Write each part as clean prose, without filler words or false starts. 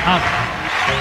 حاضر.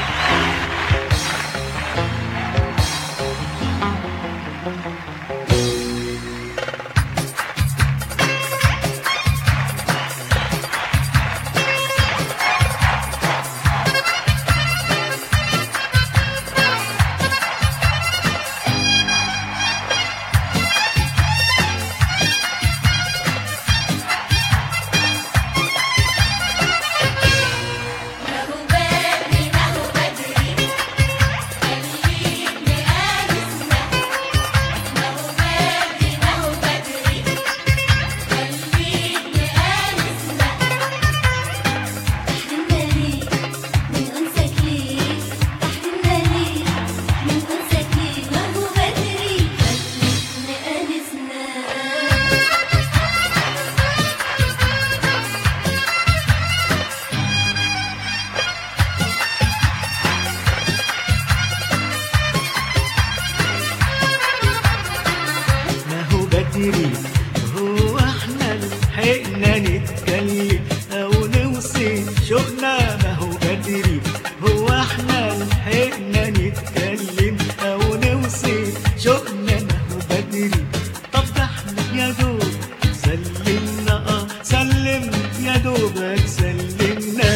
هو احنا لحقنا نتكلم او نوصف شوقنا؟ ما هو بدري. هو احنا لحقنا نتكلم او نوصف شوقنا؟ ما هو بدري. طب ده احنا يا دوب سلمنا، سلم يا دوبك سلمنا.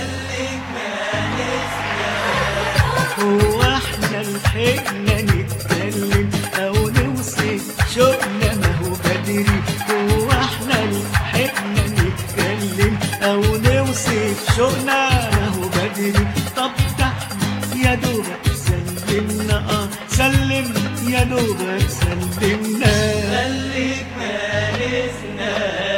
هو احنا لحقنا نتكلم او نوصف شوقنا؟ ما هو بدري. هو احنا لحقنا نتكلم او نوصف شوقنا؟ ما هو بدري. طب ده احنا يا دوبك سلمنا، سلم يا دوبك سلمنا. خليك مالسنا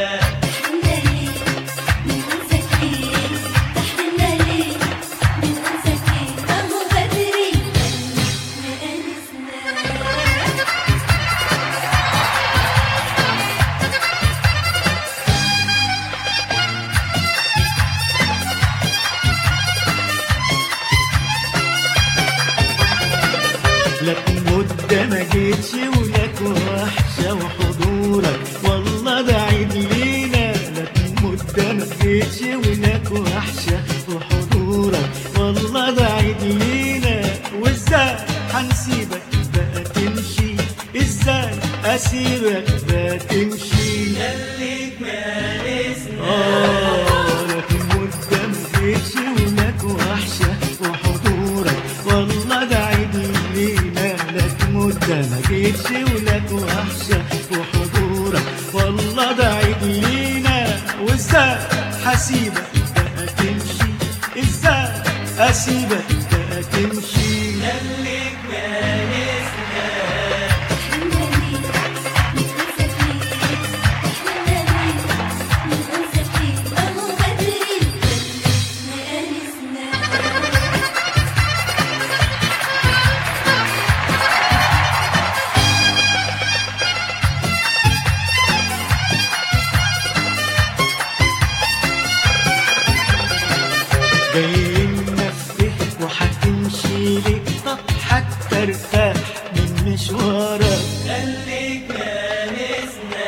لك مدة ما جيتش ولك وحشة وحضورك والله ده عيد لينا. لك مدة ما جيتش ولك وحشة وحضورك والله ده عيد لينا. وازاي هنسيبك بقى تمشي؟ ازاي اسيبك بقى تمشي؟ خليك مالسنا لك مدة ما جيتش ولك وحشة وحضورك والله ده عيد لينا. لك مدة ما جيتش ولك وحشة وحضورك والله ده عيد لينا. وازاي هسيبك بقى تمشي؟ ازاي اسيبك بقى تمشي؟ خليك مالسنا جاي ننفه وهتمشي ليه؟ طب حتى ارتاح من مشوارك. خليك مالسنا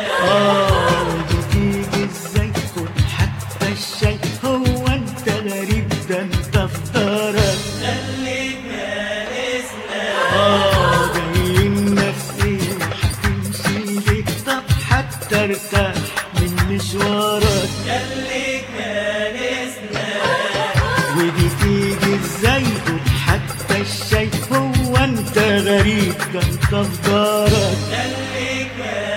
بتيجي ازاي؟ خد حتى الشاي. هو انت غريب ده انت في دارك. خليك مالسنا جاي ننفه وهتمشي ليه؟ طب حتى ارتاح من مشوارك. خليك مالسنا ودي تيجي ازاي؟ خد حتى الشاي. هو انت غريب ده انت في دارك. خليك مالسنا